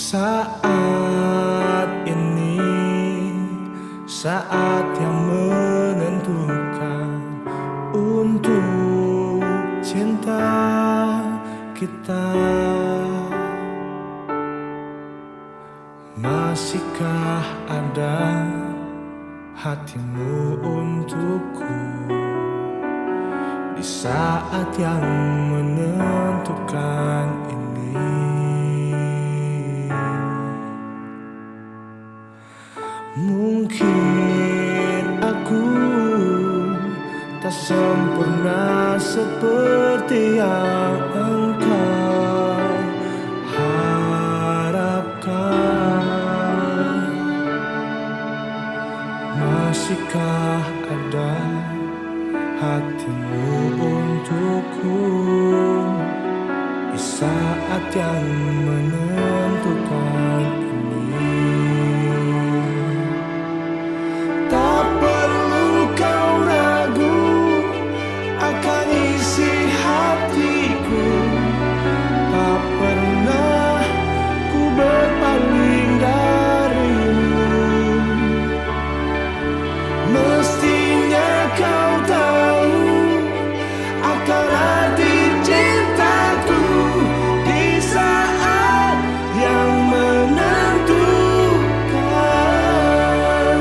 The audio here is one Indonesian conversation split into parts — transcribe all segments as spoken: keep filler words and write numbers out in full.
Saat ini, saat yang menentukan untuk cinta kita. Masihkah ada hatimu untukku di saat yang menentukan ini? Mungkin aku tak sempurna seperti yang engkau harapkan. Masihkah ada hatimu untukku di saat yang menentukan ini? Tak perlu kau ragu akan isi hatiku. Tak pernah ku berpaling darimu. Mestinya kau tahu akan arti cintaku di saat yang menentukan.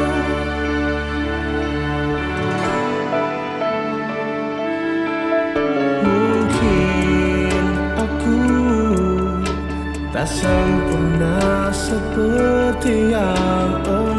Mungkin aku tak sempurna seperti yang